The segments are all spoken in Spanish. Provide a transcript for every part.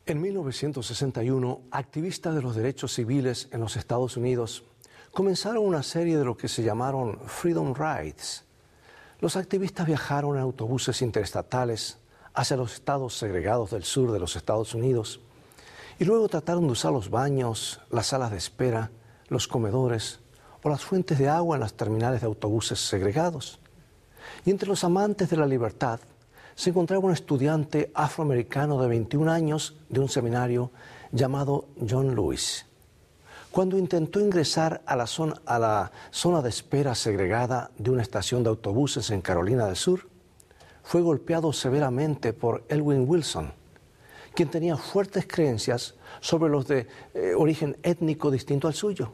En 1961, activistas de los derechos civiles en los Estados Unidos comenzaron una serie de lo que se llamaron Freedom Rides. Los activistas viajaron en autobuses interestatales hacia los estados segregados del sur de los Estados Unidos y luego trataron de usar los baños, las salas de espera, los comedores o las fuentes de agua en las terminales de autobuses segregados. Y entre los amantes de la libertad se encontraba un estudiante afroamericano de 21 años de un seminario llamado John Lewis. Cuando intentó ingresar a la zona de espera segregada de una estación de autobuses en Carolina del Sur, fue golpeado severamente por Elwyn Wilson, quien tenía fuertes creencias sobre los de origen étnico distinto al suyo.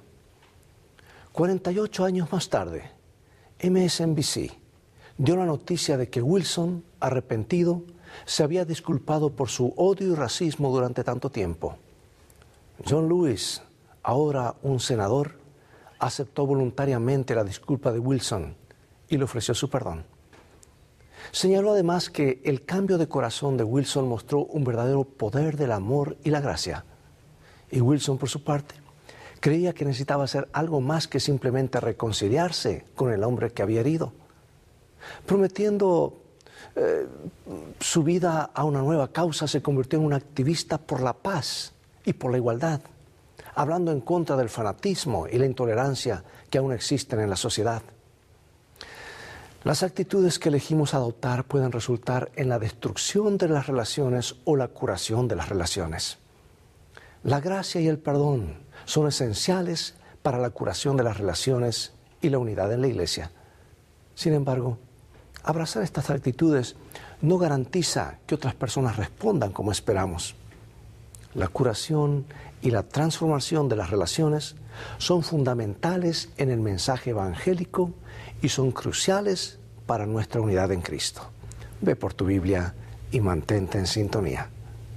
48 años más tarde, MSNBC dio la noticia de que Wilson, arrepentido, se había disculpado por su odio y racismo durante tanto tiempo. John Lewis, ahora un senador, aceptó voluntariamente la disculpa de Wilson y le ofreció su perdón. Señaló además que el cambio de corazón de Wilson mostró un verdadero poder del amor y la gracia. Y Wilson, por su parte, creía que necesitaba hacer algo más que simplemente reconciliarse con el hombre que había herido. Prometiendo su vida a una nueva causa, se convirtió en un activista por la paz y por la igualdad, hablando en contra del fanatismo y la intolerancia que aún existen en la sociedad. Las actitudes que elegimos adoptar pueden resultar en la destrucción de las relaciones o la curación de las relaciones. La gracia y el perdón son esenciales para la curación de las relaciones y la unidad en la iglesia. Sin embargo, abrazar estas actitudes no garantiza que otras personas respondan como esperamos. La curación y la transformación de las relaciones son fundamentales en el mensaje evangélico y son cruciales para nuestra unidad en Cristo. Ve por tu Biblia y mantente en sintonía.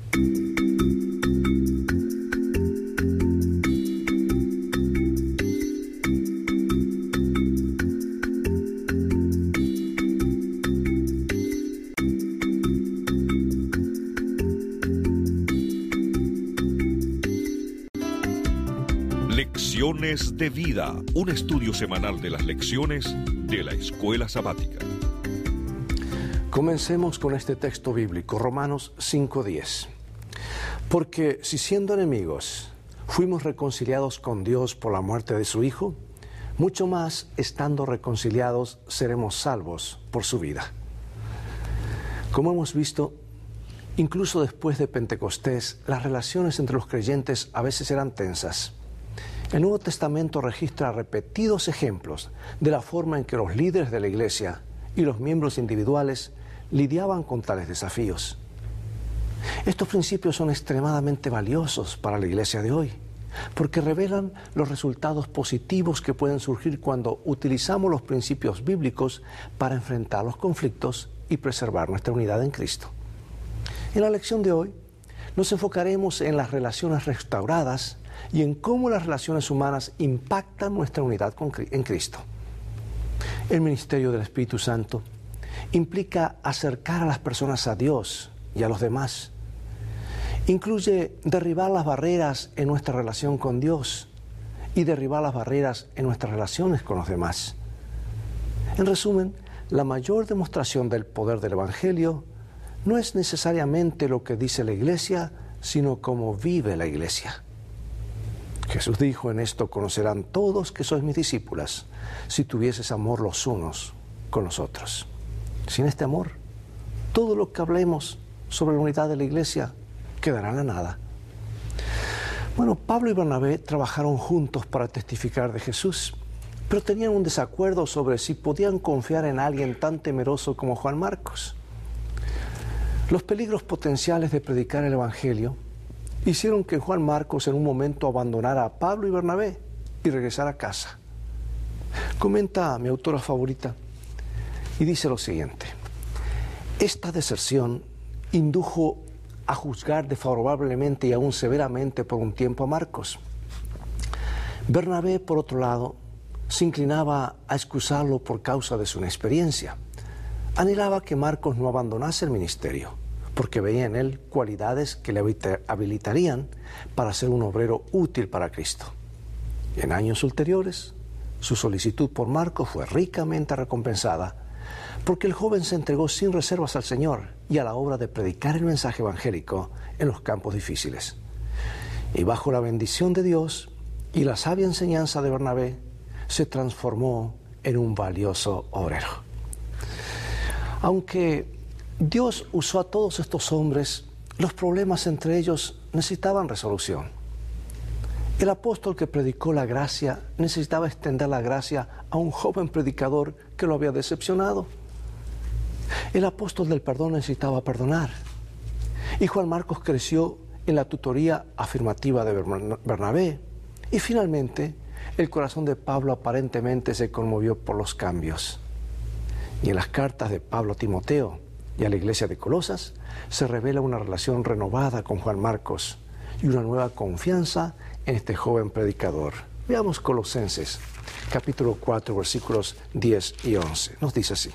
Lecciones de Vida, un estudio semanal de las lecciones de la Escuela Sabática. Comencemos con este texto bíblico, Romanos 5:10. Porque si siendo enemigos fuimos reconciliados con Dios por la muerte de su Hijo, mucho más estando reconciliados seremos salvos por su vida. Como hemos visto, incluso después de Pentecostés, las relaciones entre los creyentes a veces eran tensas. El Nuevo Testamento registra repetidos ejemplos de la forma en que los líderes de la Iglesia y los miembros individuales lidiaban con tales desafíos. Estos principios son extremadamente valiosos para la Iglesia de hoy, porque revelan los resultados positivos que pueden surgir cuando utilizamos los principios bíblicos para enfrentar los conflictos y preservar nuestra unidad en Cristo. En la lección de hoy nos enfocaremos en las relaciones restauradas y en cómo las relaciones humanas impactan nuestra unidad en Cristo. El ministerio del Espíritu Santo implica acercar a las personas a Dios y a los demás. Incluye derribar las barreras en nuestra relación con Dios y derribar las barreras en nuestras relaciones con los demás. En resumen, la mayor demostración del poder del Evangelio no es necesariamente lo que dice la Iglesia, sino cómo vive la Iglesia. Jesús dijo: en esto conocerán todos que sois mis discípulas, si tuvieses amor los unos con los otros. Sin este amor, todo lo que hablemos sobre la unidad de la Iglesia quedará en la nada. Bueno, Pablo y Bernabé trabajaron juntos para testificar de Jesús, pero tenían un desacuerdo sobre si podían confiar en alguien tan temeroso como Juan Marcos. Los peligros potenciales de predicar el Evangelio hicieron que Juan Marcos en un momento abandonara a Pablo y Bernabé y regresara a casa. Comenta mi autora favorita y dice lo siguiente: esta deserción indujo a juzgar desfavorablemente y aún severamente por un tiempo a Marcos. Bernabé, por otro lado, se inclinaba a excusarlo por causa de su inexperiencia. Anhelaba que Marcos no abandonase el ministerio, porque veía en él cualidades que le habilitarían para ser un obrero útil para Cristo. En años ulteriores, su solicitud por Marcos fue ricamente recompensada, porque el joven se entregó sin reservas al Señor y a la obra de predicar el mensaje evangélico en los campos difíciles. Y bajo la bendición de Dios y la sabia enseñanza de Bernabé, se transformó en un valioso obrero. Aunque Dios usó a todos estos hombres, los problemas entre ellos necesitaban resolución. El apóstol que predicó la gracia necesitaba extender la gracia a un joven predicador que lo había decepcionado. El apóstol del perdón necesitaba perdonar. Y Juan Marcos creció en la tutoría afirmativa de Bernabé. Y finalmente, el corazón de Pablo aparentemente se conmovió por los cambios. Y en las cartas de Pablo a Timoteo y a la iglesia de Colosas se revela una relación renovada con Juan Marcos y una nueva confianza en este joven predicador. Veamos Colosenses, capítulo 4, versículos 10 y 11. Nos dice así: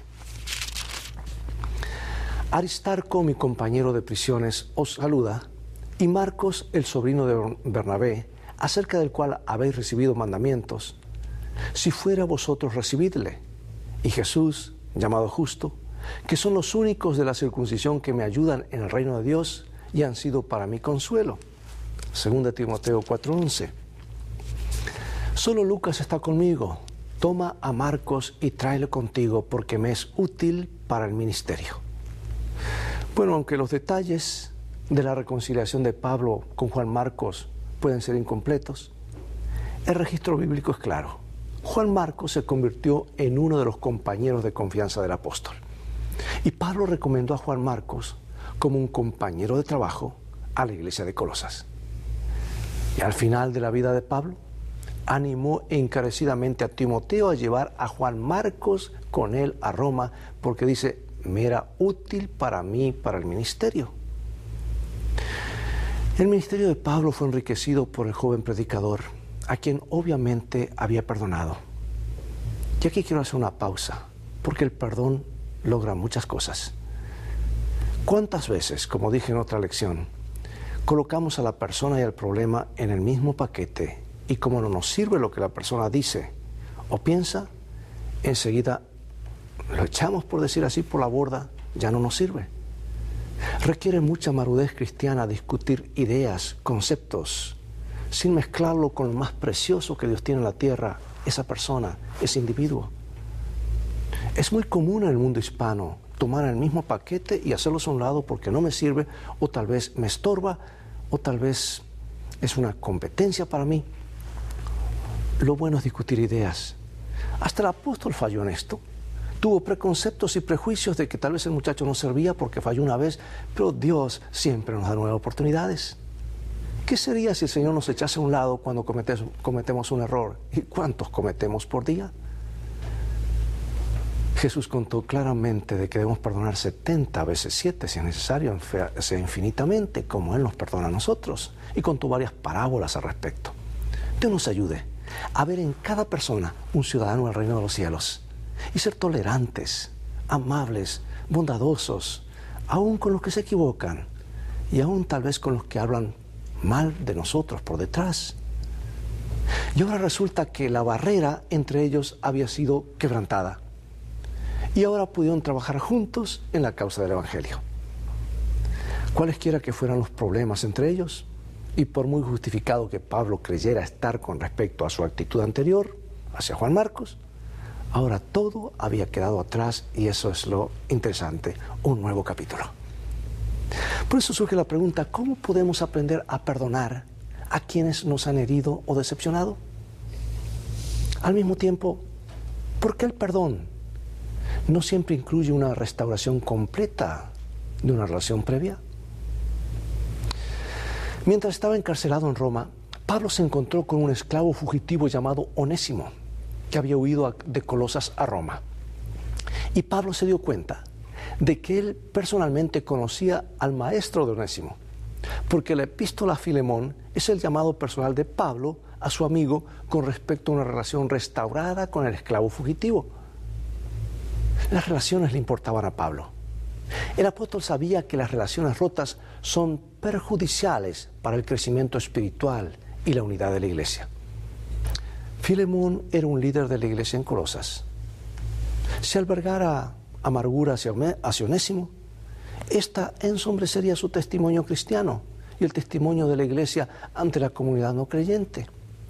Aristarco, mi compañero de prisiones, os saluda, y Marcos, el sobrino de Bernabé, acerca del cual habéis recibido mandamientos. Si fuera vosotros, recibidle. Y Jesús, llamado Justo, que son los únicos de la circuncisión que me ayudan en el reino de Dios y han sido para mí consuelo. 2 Timoteo 4:11. Solo Lucas está conmigo. Toma a Marcos y tráelo contigo, porque me es útil para el ministerio. Bueno, aunque los detalles de la reconciliación de Pablo con Juan Marcos pueden ser incompletos, el registro bíblico es claro. Juan Marcos se convirtió en uno de los compañeros de confianza del apóstol. Y Pablo recomendó a Juan Marcos como un compañero de trabajo a la iglesia de Colosas. Y al final de la vida de Pablo, animó encarecidamente a Timoteo a llevar a Juan Marcos con él a Roma, porque dice, me era útil para mí, para el ministerio. El ministerio de Pablo fue enriquecido por el joven predicador, a quien obviamente había perdonado. Y aquí quiero hacer una pausa, porque el perdón logra muchas cosas. ¿Cuántas veces, como dije en otra lección, colocamos a la persona y al problema en el mismo paquete y como no nos sirve lo que la persona dice o piensa, enseguida lo echamos, por decir así, por la borda, ya no nos sirve? Requiere mucha madurez cristiana discutir ideas, conceptos, sin mezclarlo con lo más precioso que Dios tiene en la tierra, esa persona, ese individuo. Es muy común en el mundo hispano tomar el mismo paquete y hacerlos a un lado porque no me sirve, o tal vez me estorba, o tal vez es una competencia para mí. Lo bueno es discutir ideas. Hasta el apóstol falló en esto. Tuvo preconceptos y prejuicios de que tal vez el muchacho no servía porque falló una vez, pero Dios siempre nos da nuevas oportunidades. ¿Qué sería si el Señor nos echase a un lado cuando cometemos un error? ¿Y cuántos cometemos por día? Jesús contó claramente de que debemos perdonar 70 veces 7 si es necesario, sea infinitamente, como Él nos perdona a nosotros. Y contó varias parábolas al respecto. Dios nos ayude a ver en cada persona un ciudadano del reino de los cielos y ser tolerantes, amables, bondadosos, aún con los que se equivocan y aún tal vez con los que hablan mal de nosotros por detrás. Y ahora resulta que la barrera entre ellos había sido quebrantada. Y ahora pudieron trabajar juntos en la causa del Evangelio. Cualesquiera que fueran los problemas entre ellos, y por muy justificado que Pablo creyera estar con respecto a su actitud anterior hacia Juan Marcos, ahora todo había quedado atrás y eso es lo interesante, un nuevo capítulo. Por eso surge la pregunta, ¿cómo podemos aprender a perdonar a quienes nos han herido o decepcionado? Al mismo tiempo, ¿por qué el perdón no siempre incluye una restauración completa de una relación previa? Mientras estaba encarcelado en Roma, Pablo se encontró con un esclavo fugitivo llamado Onésimo, que había huido de Colosas a Roma. Y Pablo se dio cuenta de que él personalmente conocía al maestro de Onésimo, porque la epístola a Filemón es el llamado personal de Pablo a su amigo con respecto a una relación restaurada con el esclavo fugitivo. Las relaciones le importaban a Pablo. El apóstol sabía que las relaciones rotas son perjudiciales para el crecimiento espiritual y la unidad de la iglesia. Filemón era un líder de la iglesia en Colosas. Si albergara amargura hacia Onésimo, esta ensombrecería su testimonio cristiano y el testimonio de la iglesia ante la comunidad no creyente.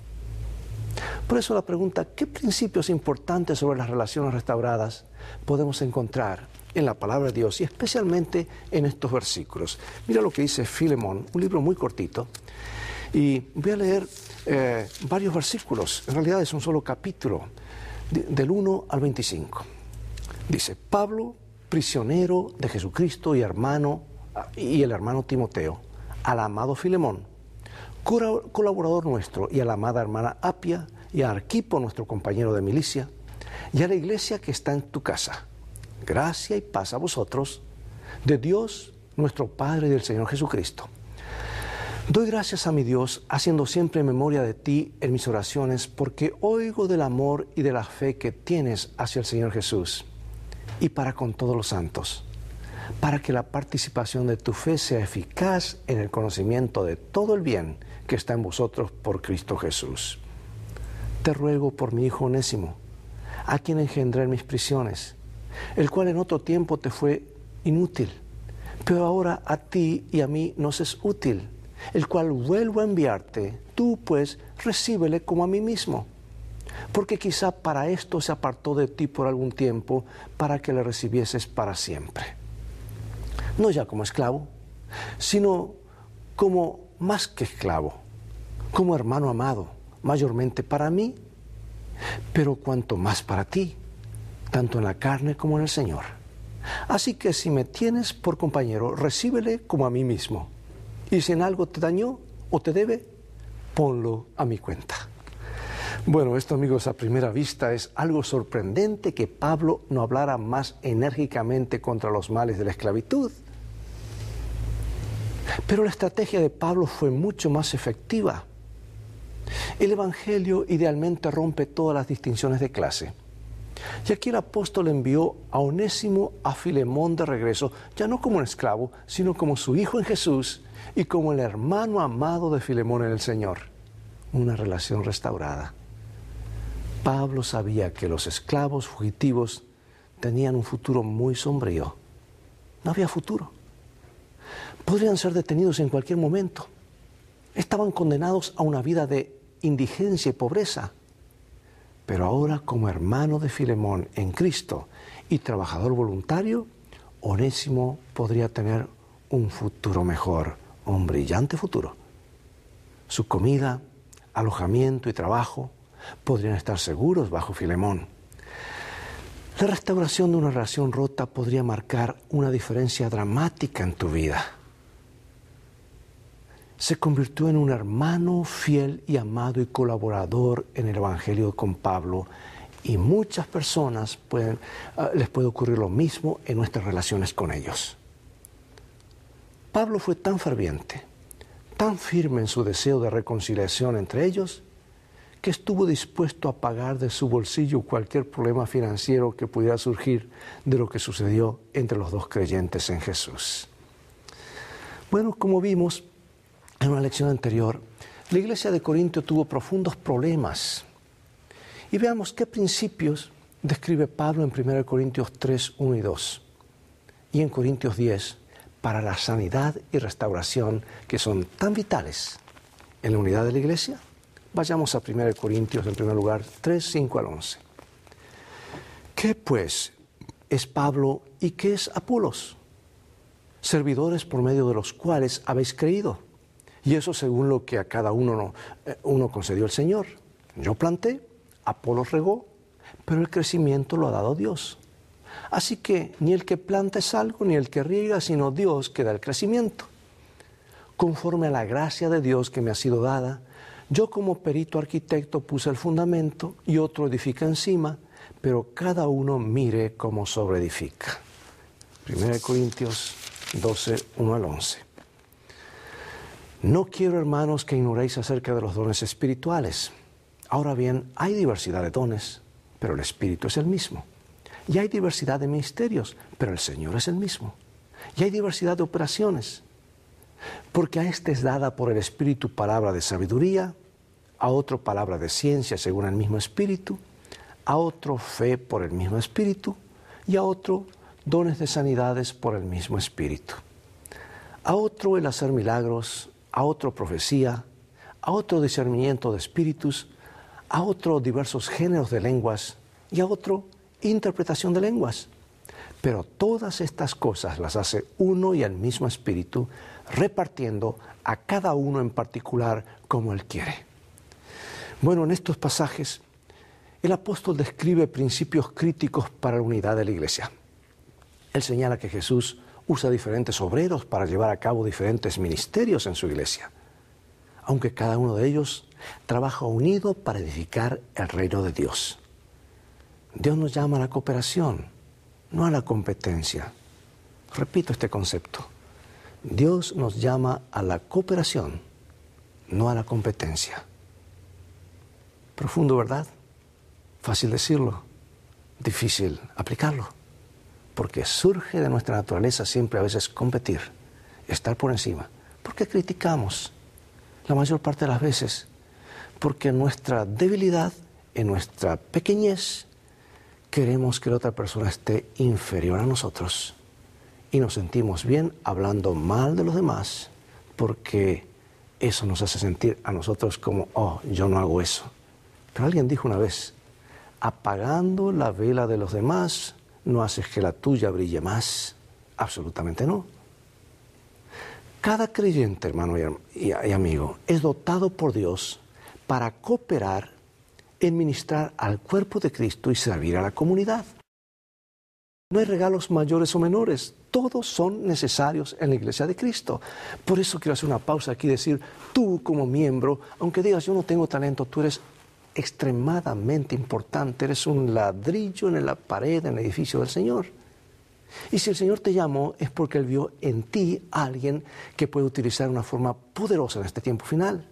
Por eso la pregunta, ¿qué principios importantes sobre las relaciones restauradas podemos encontrar en la palabra de Dios y especialmente en estos versículos? Mira lo que dice Filemón, un libro muy cortito, y voy a leer varios versículos. En realidad es un solo capítulo, del 1 al 25. Dice: Pablo, prisionero de Jesucristo y el hermano Timoteo, al amado Filemón, colaborador nuestro, y a la amada hermana Apia, y a Arquipo, nuestro compañero de milicia, y a la iglesia que está en tu casa. Gracia y paz a vosotros, de Dios nuestro Padre y del Señor Jesucristo. Doy gracias a mi Dios, haciendo siempre memoria de ti en mis oraciones, porque oigo del amor y de la fe que tienes hacia el Señor Jesús, y para con todos los santos, para que la participación de tu fe sea eficaz en el conocimiento de todo el bien que está en vosotros por Cristo Jesús. Te ruego por mi hijo Onésimo, a quien engendré en mis prisiones, el cual en otro tiempo te fue inútil, pero ahora a ti y a mí nos es útil, el cual vuelvo a enviarte. Tú pues recíbele como a mí mismo, porque quizá para esto se apartó de ti por algún tiempo, para que le recibieses para siempre. No ya como esclavo, sino como más que esclavo, como hermano amado, mayormente para mí, pero cuanto más para ti, tanto en la carne como en el Señor. Así que si me tienes por compañero, recíbele como a mí mismo. Y si en algo te dañó o te debe, ponlo a mi cuenta. Bueno, esto, amigos, a primera vista es algo sorprendente que Pablo no hablara más enérgicamente contra los males de la esclavitud. Pero la estrategia de Pablo fue mucho más efectiva. El Evangelio idealmente rompe todas las distinciones de clase. Y aquí el apóstol envió a Onésimo a Filemón de regreso, ya no como un esclavo, sino como su hijo en Jesús y como el hermano amado de Filemón en el Señor. Una relación restaurada. Pablo sabía que los esclavos fugitivos tenían un futuro muy sombrío. No había futuro. Podrían ser detenidos en cualquier momento. Estaban condenados a una vida de indigencia y pobreza. Pero ahora, como hermano de Filemón en Cristo y trabajador voluntario, Onésimo podría tener un futuro mejor, un brillante futuro. Su comida, alojamiento y trabajo podrían estar seguros bajo Filemón. La restauración de una relación rota podría marcar una diferencia dramática en tu vida. Se convirtió en un hermano fiel y amado y colaborador en el Evangelio con Pablo, y muchas personas les puede ocurrir lo mismo en nuestras relaciones con ellos. Pablo fue tan ferviente, tan firme en su deseo de reconciliación entre ellos, que estuvo dispuesto a pagar de su bolsillo cualquier problema financiero que pudiera surgir de lo que sucedió entre los dos creyentes en Jesús. Bueno, como vimos en una lección anterior, la iglesia de Corinto tuvo profundos problemas. Y veamos qué principios describe Pablo en 1 Corintios 3, 1 y 2. Y en Corintios 10, para la sanidad y restauración que son tan vitales en la unidad de la iglesia. Vayamos a 1 Corintios, en primer lugar, 3, 5 al 11. ¿Qué pues es Pablo y qué es Apolos? Servidores por medio de los cuales habéis creído. Y eso según lo que a cada uno concedió el Señor. Yo planté, Apolos regó, pero el crecimiento lo ha dado Dios. Así que ni el que planta es algo, ni el que riega, sino Dios que da el crecimiento. Conforme a la gracia de Dios que me ha sido dada, yo como perito arquitecto puse el fundamento y otro edifica encima, pero cada uno mire cómo sobreedifica. 1 Corintios 12, 1 al 11. No quiero, hermanos, que ignoréis acerca de los dones espirituales. Ahora bien, hay diversidad de dones, pero el Espíritu es el mismo. Y hay diversidad de ministerios, pero el Señor es el mismo. Y hay diversidad de operaciones, porque a este es dada por el Espíritu palabra de sabiduría, a otro palabra de ciencia según el mismo Espíritu, a otro fe por el mismo Espíritu y a otro dones de sanidades por el mismo Espíritu. A otro el hacer milagros, a otro profecía, a otro discernimiento de espíritus, a otro diversos géneros de lenguas y a otro interpretación de lenguas. Pero todas estas cosas las hace uno y el mismo Espíritu, repartiendo a cada uno en particular como Él quiere. Bueno, en estos pasajes el apóstol describe principios críticos para la unidad de la iglesia. Él señala que Jesús usa diferentes obreros para llevar a cabo diferentes ministerios en su iglesia, aunque cada uno de ellos trabaja unido para edificar el reino de Dios. Dios nos llama a la cooperación, no a la competencia. Repito este concepto. Dios nos llama a la cooperación, no a la competencia. Profundo, ¿verdad? Fácil decirlo, difícil aplicarlo, porque surge de nuestra naturaleza siempre a veces competir, estar por encima, porque criticamos la mayor parte de las veces, porque en nuestra debilidad, en nuestra pequeñez, queremos que la otra persona esté inferior a nosotros y nos sentimos bien hablando mal de los demás, porque eso nos hace sentir a nosotros como, oh, yo no hago eso. Pero alguien dijo una vez, apagando la vela de los demás, no haces que la tuya brille más. Absolutamente no. Cada creyente, hermano y amigo, es dotado por Dios para cooperar en ministrar al cuerpo de Cristo y servir a la comunidad. No hay regalos mayores o menores, todos son necesarios en la iglesia de Cristo. Por eso quiero hacer una pausa aquí y decir, tú como miembro, aunque digas yo no tengo talento, tú eres extremadamente importante, eres un ladrillo en la pared, en el edificio del Señor. Y si el Señor te llamó es porque Él vio en ti a alguien que puede utilizar una forma poderosa en este tiempo final.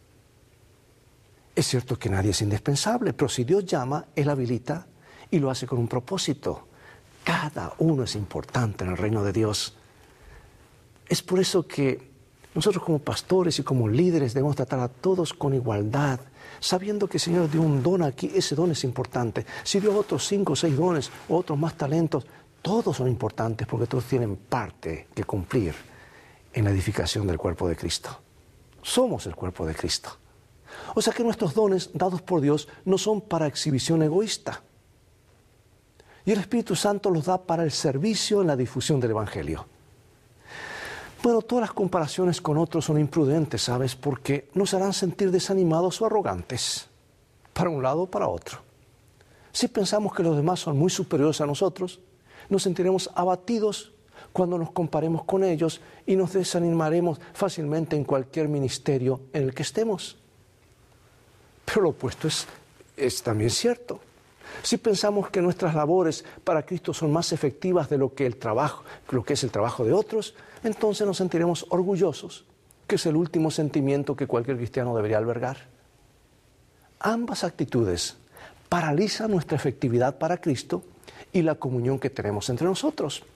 Es cierto que nadie es indispensable, pero si Dios llama, Él habilita y lo hace con un propósito. Cada uno es importante en el reino de Dios. Es por eso que nosotros como pastores y como líderes debemos tratar a todos con igualdad, sabiendo que el Señor dio un don aquí, ese don es importante. Si dio otros 5 o 6 dones, o otros más talentos, todos son importantes porque todos tienen parte que cumplir en la edificación del cuerpo de Cristo. Somos el cuerpo de Cristo. O sea que nuestros dones dados por Dios no son para exhibición egoísta. Y el Espíritu Santo los da para el servicio en la difusión del Evangelio. Bueno, todas las comparaciones con otros son imprudentes, ¿sabes? Porque nos harán sentir desanimados o arrogantes, para un lado o para otro. Si pensamos que los demás son muy superiores a nosotros, nos sentiremos abatidos cuando nos comparemos con ellos y nos desanimaremos fácilmente en cualquier ministerio en el que estemos. Pero lo opuesto es también cierto. Si pensamos que nuestras labores para Cristo son más efectivas de lo que es el trabajo de otros, entonces nos sentiremos orgullosos, que es el último sentimiento que cualquier cristiano debería albergar. Ambas actitudes paralizan nuestra efectividad para Cristo y la comunión que tenemos entre nosotros.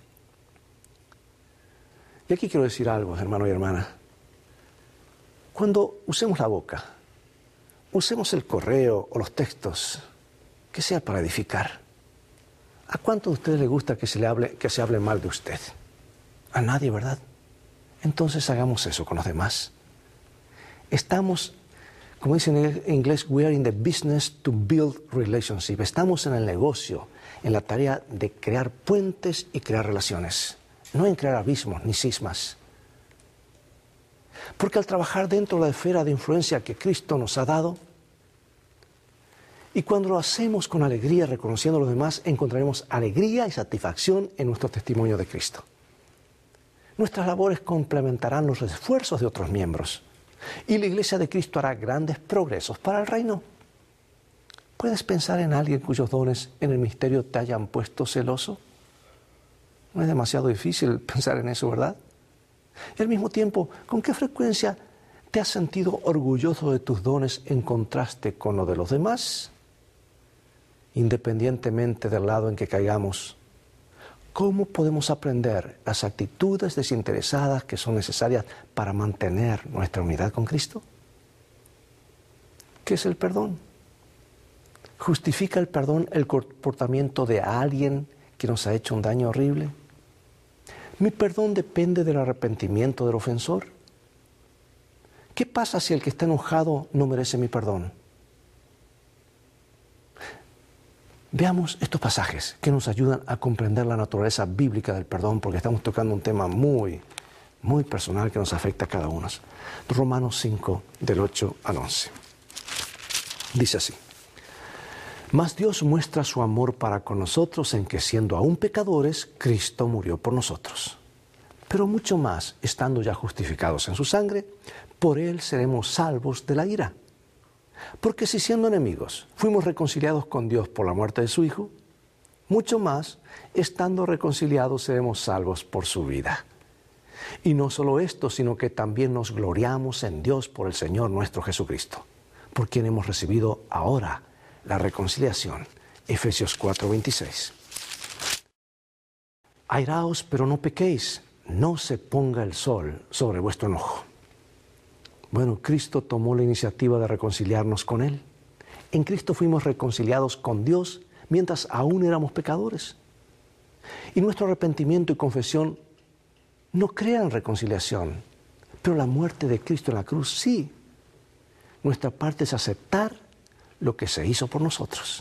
Y aquí quiero decir algo, hermano y hermana. Cuando usemos la boca, usemos el correo o los textos, que sea para edificar. ¿A cuánto de ustedes les gusta que se hable mal de usted? A nadie, ¿verdad? Entonces hagamos eso con los demás. Estamos, como dicen en inglés, we are in the business to build relationship. Estamos en el negocio, en la tarea de crear puentes y crear relaciones, no en crear abismos ni cismas. Porque al trabajar dentro de la esfera de influencia que Cristo nos ha dado, y cuando lo hacemos con alegría, reconociendo a los demás, encontraremos alegría y satisfacción en nuestro testimonio de Cristo. Nuestras labores complementarán los esfuerzos de otros miembros y la Iglesia de Cristo hará grandes progresos para el reino. ¿Puedes pensar en alguien cuyos dones en el ministerio te hayan puesto celoso? No es demasiado difícil pensar en eso, ¿verdad? Y al mismo tiempo, ¿con qué frecuencia te has sentido orgulloso de tus dones en contraste con lo de los demás? Independientemente del lado en que caigamos, ¿cómo podemos aprender las actitudes desinteresadas que son necesarias para mantener nuestra unidad con Cristo? ¿Qué es el perdón? ¿Justifica el perdón el comportamiento de alguien que nos ha hecho un daño horrible? ¿Mi perdón depende del arrepentimiento del ofensor? ¿Qué pasa si el que está enojado no merece mi perdón? Veamos estos pasajes que nos ayudan a comprender la naturaleza bíblica del perdón, porque estamos tocando un tema muy personal que nos afecta a cada uno. Romanos 5, del 8 al 11. Dice así: Mas Dios muestra su amor para con nosotros en que, siendo aún pecadores, Cristo murió por nosotros. Pero mucho más, estando ya justificados en su sangre, por Él seremos salvos de la ira. Porque si siendo enemigos fuimos reconciliados con Dios por la muerte de su Hijo, mucho más, estando reconciliados, seremos salvos por su vida. Y no solo esto, sino que también nos gloriamos en Dios por el Señor nuestro Jesucristo, por quien hemos recibido ahora la reconciliación. Efesios 4:26. Airaos, pero no pequéis, no se ponga el sol sobre vuestro enojo. Bueno, Cristo tomó la iniciativa de reconciliarnos con Él. En Cristo fuimos reconciliados con Dios mientras aún éramos pecadores. Y nuestro arrepentimiento y confesión no crean reconciliación, pero la muerte de Cristo en la cruz sí. Nuestra parte es aceptar lo que se hizo por nosotros.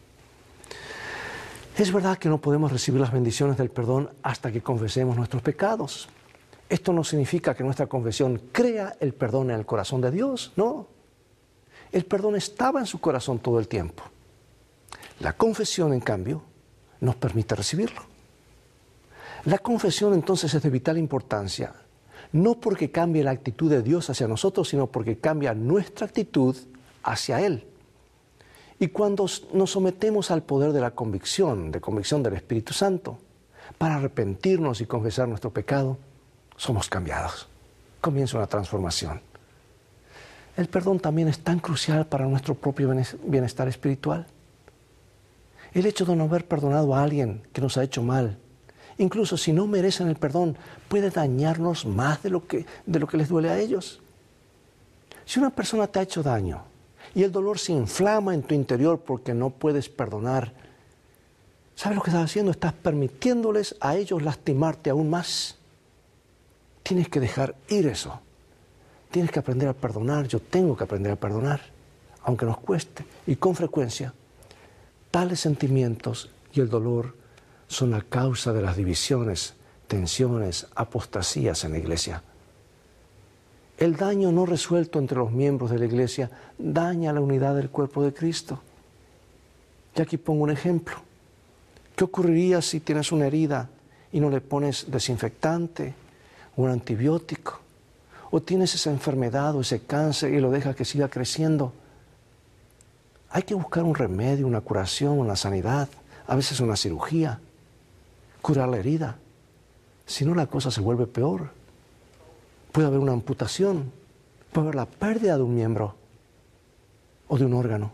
Es verdad que no podemos recibir las bendiciones del perdón hasta que confesemos nuestros pecados. Esto no significa que nuestra confesión crea el perdón en el corazón de Dios, no. El perdón estaba en su corazón todo el tiempo. La confesión, en cambio, nos permite recibirlo. La confesión entonces es de vital importancia, no porque cambie la actitud de Dios hacia nosotros, sino porque cambia nuestra actitud hacia Él. Y cuando nos sometemos al poder de la convicción del Espíritu Santo, para arrepentirnos y confesar nuestro pecado, somos cambiados. Comienza una transformación. El perdón también es tan crucial para nuestro propio bienestar espiritual. El hecho de no haber perdonado a alguien que nos ha hecho mal, incluso si no merecen el perdón, puede dañarnos más de lo que les duele a ellos. Si una persona te ha hecho daño y el dolor se inflama en tu interior porque no puedes perdonar, ¿sabes lo que estás haciendo? Estás permitiéndoles a ellos lastimarte aún más. Tienes que dejar ir eso. Tienes que aprender a perdonar. Yo tengo que aprender a perdonar, aunque nos cueste. Y con frecuencia, tales sentimientos y el dolor son la causa de las divisiones, tensiones, apostasías en la iglesia. El daño no resuelto entre los miembros de la iglesia daña la unidad del cuerpo de Cristo. Y aquí pongo un ejemplo. ¿Qué ocurriría si tienes una herida y no le pones desinfectante, un antibiótico? O tienes esa enfermedad o ese cáncer y lo dejas que siga creciendo. Hay que buscar un remedio, una curación, una sanidad, a veces una cirugía, curar la herida. Si no, la cosa se vuelve peor. Puede haber una amputación, puede haber la pérdida de un miembro o de un órgano.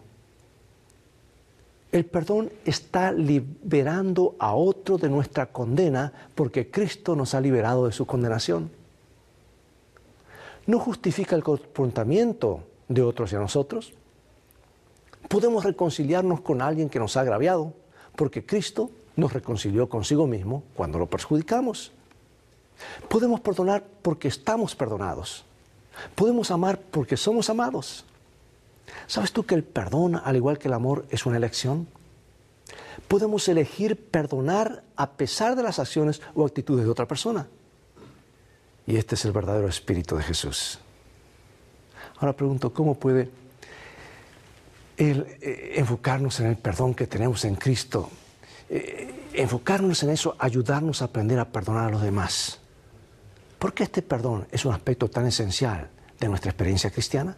El perdón está liberando a otro de nuestra condena porque Cristo nos ha liberado de su condenación. No justifica el comportamiento de otros hacia nosotros. Podemos reconciliarnos con alguien que nos ha agraviado porque Cristo nos reconcilió consigo mismo cuando lo perjudicamos. Podemos perdonar porque estamos perdonados. Podemos amar porque somos amados. ¿Sabes tú que el perdón, al igual que el amor, es una elección? Podemos elegir perdonar a pesar de las acciones o actitudes de otra persona. Y este es el verdadero espíritu de Jesús. Ahora pregunto, ¿cómo puede enfocarnos en el perdón que tenemos en Cristo? Enfocarnos en eso, ayudarnos a aprender a perdonar a los demás. ¿Por qué este perdón es un aspecto tan esencial de nuestra experiencia cristiana?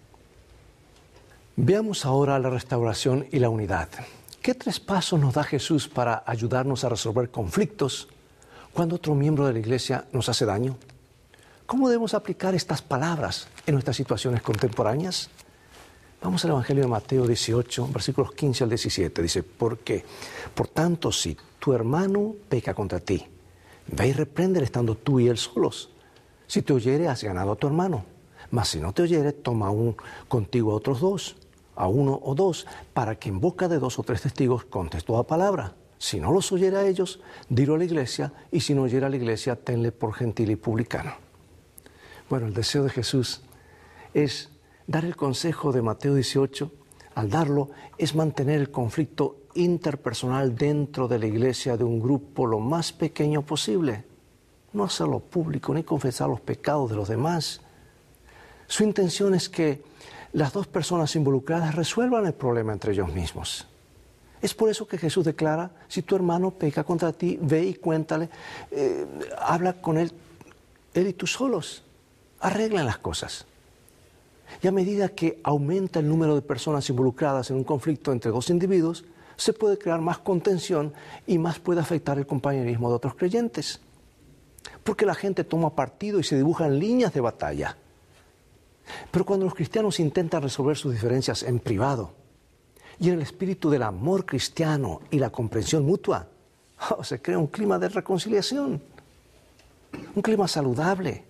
Veamos ahora la restauración y la unidad. ¿Qué 3 pasos nos da Jesús para ayudarnos a resolver conflictos cuando otro miembro de la iglesia nos hace daño? ¿Cómo debemos aplicar estas palabras en nuestras situaciones contemporáneas? Vamos al Evangelio de Mateo 18, versículos 15 al 17. Dice, ¿por qué? Por tanto, si tu hermano peca contra ti, ve y repréndele estando tú y él solos. Si te oyere, has ganado a tu hermano. Mas si no te oyere, toma contigo a otros dos, a uno o dos, para que en boca de 2 o 3 testigos contes toda palabra. Si no los oyere a ellos, dilo a la iglesia, y si no oyere a la iglesia, tenle por gentil y publicano. Bueno, el deseo de Jesús es dar el consejo de Mateo 18. Al darlo, es mantener el conflicto interpersonal dentro de la iglesia de un grupo lo más pequeño posible. No hacerlo público ni confesar los pecados de los demás. Su intención es que las 2 personas involucradas resuelvan el problema entre ellos mismos. Es por eso que Jesús declara, si tu hermano peca contra ti, ve y cuéntale, habla con él y tú solos, arreglan las cosas. Y a medida que aumenta el número de personas involucradas en un conflicto entre 2 individuos, se puede crear más contención y más puede afectar el compañerismo de otros creyentes. Porque la gente toma partido y se dibujan líneas de batalla. Pero cuando los cristianos intentan resolver sus diferencias en privado y en el espíritu del amor cristiano y la comprensión mutua, se crea un clima de reconciliación, un clima saludable.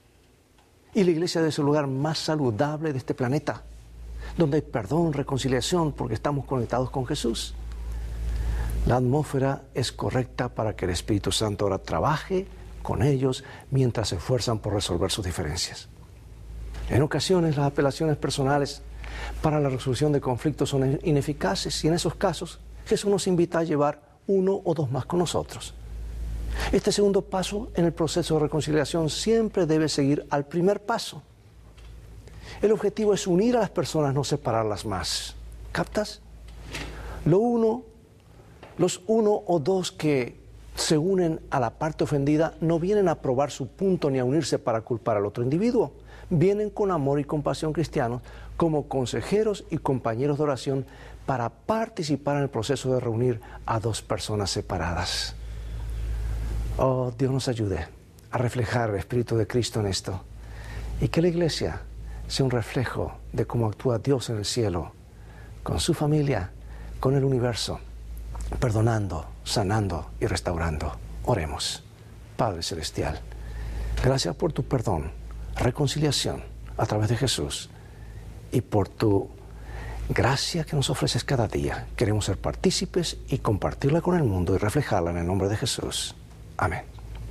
Y la iglesia es el lugar más saludable de este planeta, donde hay perdón, reconciliación, porque estamos conectados con Jesús. La atmósfera es correcta para que el Espíritu Santo ahora trabaje con ellos mientras se esfuerzan por resolver sus diferencias. En ocasiones las apelaciones personales para la resolución de conflictos son ineficaces y en esos casos Jesús nos invita a llevar 1 o 2 más con nosotros. Este segundo paso en el proceso de reconciliación siempre debe seguir al primer paso. El objetivo es unir a las personas, no separarlas más. ¿Captas? Los 1 o 2 que se unen a la parte ofendida no vienen a probar su punto ni a unirse para culpar al otro individuo. Vienen con amor y compasión cristianos como consejeros y compañeros de oración para participar en el proceso de reunir a 2 personas separadas. Oh, Dios nos ayude a reflejar el Espíritu de Cristo en esto y que la iglesia sea un reflejo de cómo actúa Dios en el cielo, con su familia, con el universo, perdonando, sanando y restaurando. Oremos. Padre Celestial, gracias por tu perdón, reconciliación a través de Jesús y por tu gracia que nos ofreces cada día. Queremos ser partícipes y compartirla con el mundo y reflejarla en el nombre de Jesús. Amén.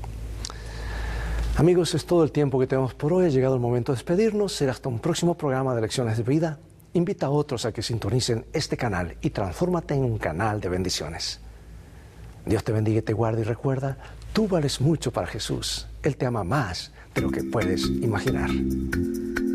Amigos, es todo el tiempo que tenemos por hoy. Ha llegado el momento de despedirnos. Será hasta un próximo programa de Lecciones de Vida. Invita a otros a que sintonicen este canal y transfórmate en un canal de bendiciones. Dios te bendiga y te guarde y recuerda, tú vales mucho para Jesús. Él te ama más de lo que puedes imaginar.